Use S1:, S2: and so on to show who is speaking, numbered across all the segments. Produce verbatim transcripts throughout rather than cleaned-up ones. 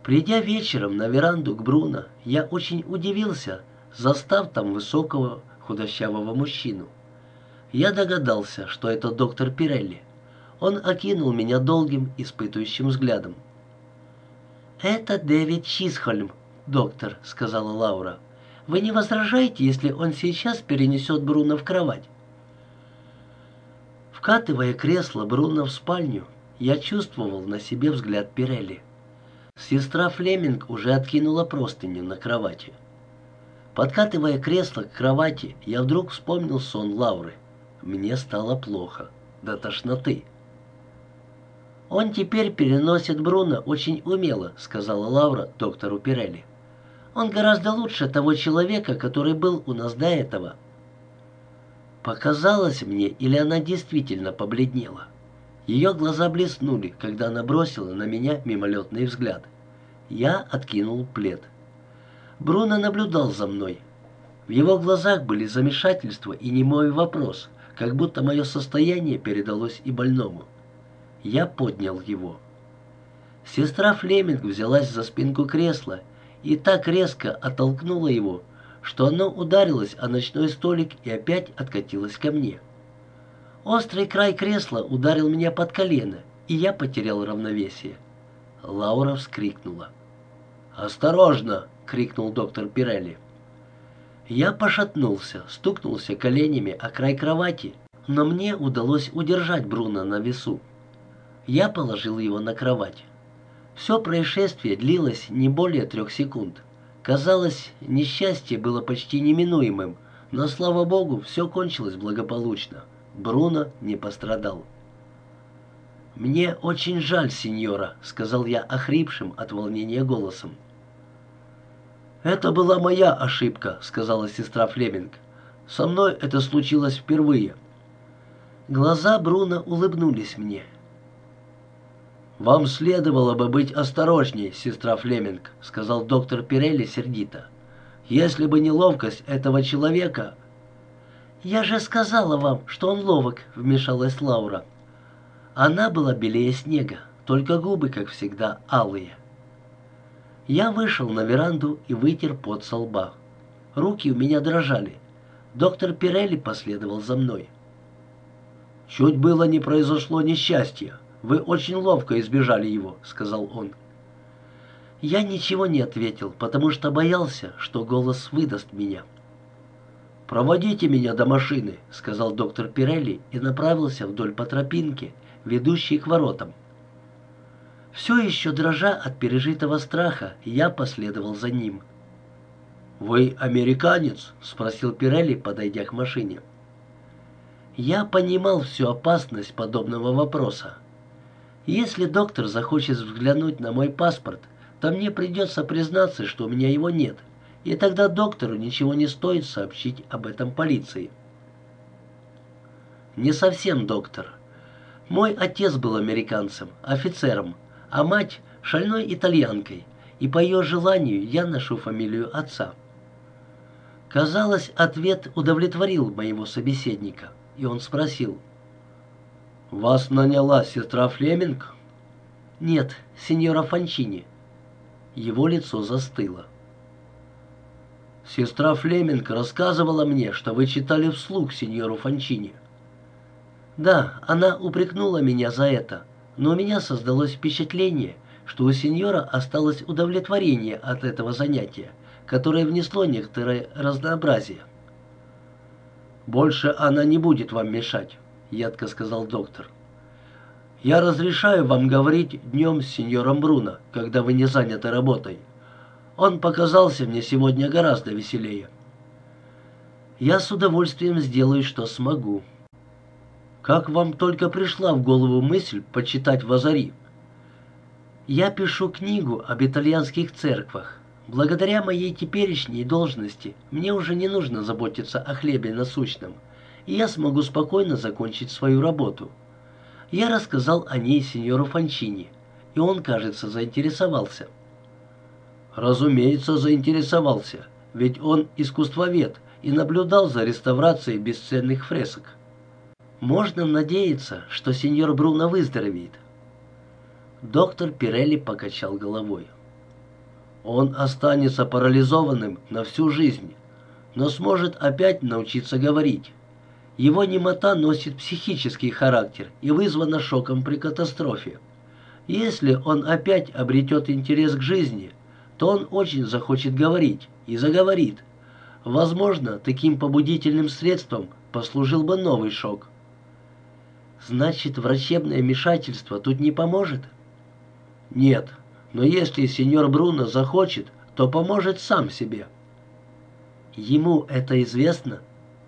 S1: Придя вечером на веранду к Бруно, я очень удивился, застав там высокого худощавого мужчину. Я догадался, что это доктор Пирелли. Он окинул меня долгим, испытующим взглядом. «Это Дэвид Чисхольм, доктор», — сказала Лаура. «Вы не возражаете, если он сейчас перенесет Бруно в кровать?» Вкатывая кресло Бруно в спальню, я чувствовал на себе взгляд Пирелли. Сестра Флеминг уже откинула простыню на кровати. Подкатывая кресло к кровати, я вдруг вспомнил сон Лауры. Мне стало плохо, до тошноты. «Он теперь переносит Бруно очень умело», — сказала Лаура доктору Пирелли. «Он гораздо лучше того человека, который был у нас до этого». Показалось мне, или она действительно побледнела. Ее глаза блеснули, когда она бросила на меня мимолетный взгляд. Я откинул плед. Бруно наблюдал за мной. В его глазах были замешательство и немой вопрос, как будто мое состояние передалось и больному. Я поднял его. Сестра Флеминг взялась за спинку кресла и так резко оттолкнула его, что оно ударилось о ночной столик и опять откатилось ко мне. Острый край кресла ударил меня под колено, и я потерял равновесие. Лаура вскрикнула. «Осторожно!» — крикнул доктор Пирелли. Я пошатнулся, стукнулся коленями о край кровати, но мне удалось удержать Бруно на весу. Я положил его на кровать. Все происшествие длилось не более трех секунд. Казалось, несчастье было почти неминуемым, но, слава богу, все кончилось благополучно. Бруно не пострадал. «Мне очень жаль, сеньора», — сказал я охрипшим от волнения голосом. «Это была моя ошибка», — сказала сестра Флеминг. «Со мной это случилось впервые». Глаза Бруно улыбнулись мне. «Вам следовало бы быть осторожней, сестра Флеминг», — сказал доктор Пирелли сердито. «Если бы не ловкость этого человека...» «Я же сказала вам, что он ловок», — вмешалась Лаура. Она была белее снега, только губы, как всегда, алые. Я вышел на веранду и вытер пот со лба. Руки у меня дрожали. Доктор Пирелли последовал за мной. «Чуть было не произошло несчастье. Вы очень ловко избежали его», — сказал он. Я ничего не ответил, потому что боялся, что голос выдаст меня. «Проводите меня до машины», — сказал доктор Пирелли и направился вдоль по тропинке, ведущей к воротам. Все еще дрожа от пережитого страха, я последовал за ним. «Вы американец?» — спросил Пирелли, подойдя к машине. Я понимал всю опасность подобного вопроса. Если доктор захочет взглянуть на мой паспорт, то мне придется признаться, что у меня его нет, и тогда доктору ничего не стоит сообщить об этом полиции. Не совсем доктор. Мой отец был американцем, офицером, а мать — шальной итальянкой, и по ее желанию я ношу фамилию отца. Казалось, ответ удовлетворил моего собеседника, и он спросил: «Вас наняла сестра Флеминг?» «Нет, сеньора Фончини». Его лицо застыло. «Сестра Флеминг рассказывала мне, что вы читали вслух сеньору Фончини». «Да, она упрекнула меня за это, но у меня создалось впечатление, что у сеньора осталось удовлетворение от этого занятия, которое внесло некоторое разнообразие». «Больше она не будет вам мешать», — едко сказал доктор. «Я разрешаю вам говорить днем с сеньором Бруно, когда вы не заняты работой. Он показался мне сегодня гораздо веселее». «Я с удовольствием сделаю, что смогу». «Как вам только пришла в голову мысль почитать Вазари?» «Я пишу книгу об итальянских церквах. Благодаря моей теперешней должности мне уже не нужно заботиться о хлебе насущном, и я смогу спокойно закончить свою работу». Я рассказал о ней сеньору Фончини, и он, кажется, заинтересовался. «Разумеется, заинтересовался, ведь он искусствовед и наблюдал за реставрацией бесценных фресок». «Можно надеяться, что сеньор Бруно выздоровеет». Доктор Пирелли покачал головой. Он останется парализованным на всю жизнь, но сможет опять научиться говорить. Его немота носит психический характер и вызвана шоком при катастрофе. Если он опять обретет интерес к жизни, то он очень захочет говорить и заговорит. Возможно, таким побудительным средством послужил бы новый шок. Значит, врачебное вмешательство тут не поможет? Нет, но если сеньор Бруно захочет, то поможет сам себе. Ему это известно?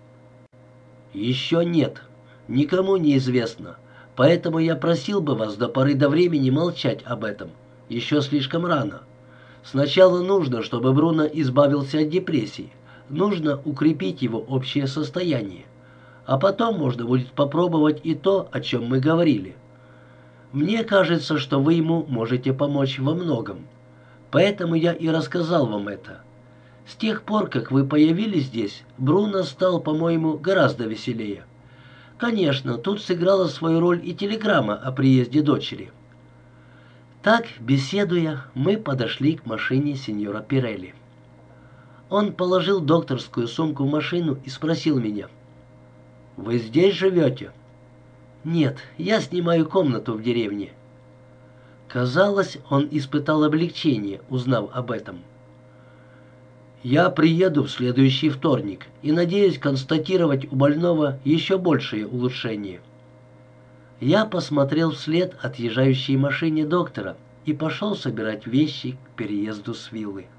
S1: Еще нет, никому не известно, поэтому я просил бы вас до поры до времени молчать об этом. Еще слишком рано. Сначала нужно, чтобы Бруно избавился от депрессии, нужно укрепить его общее состояние, а потом можно будет попробовать и то, о чем мы говорили. Мне кажется, что вы ему можете помочь во многом, поэтому я и рассказал вам это. С тех пор, как вы появились здесь, Бруно стал, по-моему, гораздо веселее. Конечно, тут сыграла свою роль и телеграмма о приезде дочери. Так, беседуя, мы подошли к машине сеньора Пирелли. Он положил докторскую сумку в машину и спросил меня: «Вы здесь живете?» «Нет, я снимаю комнату в деревне». Казалось, он испытал облегчение, узнав об этом. «Я приеду в следующий вторник и надеюсь констатировать у больного еще большее улучшение». Я посмотрел вслед отъезжающей машине доктора и пошел собирать вещи к переезду с виллы.